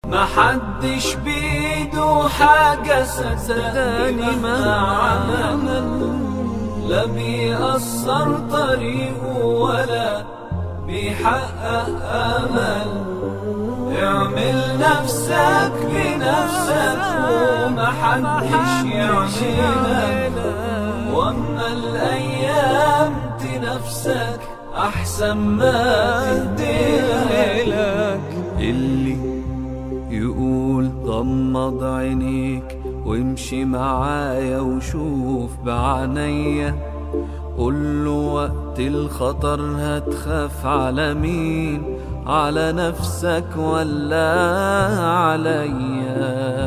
محدش بيده حاجة صدقني مهما عمل، لا بيأثر طريقه ولا بيحقق أمل. اعمل نفسك بنفسك ومحدش يعملك، واما الأيام تنافسك أحسن ما تهديلك. اللي يقول غمض عينيك وامشي معايا وشوف بعينيا، قوله وقت الخطر هتخاف على مين؟ على نفسك ولا عليا؟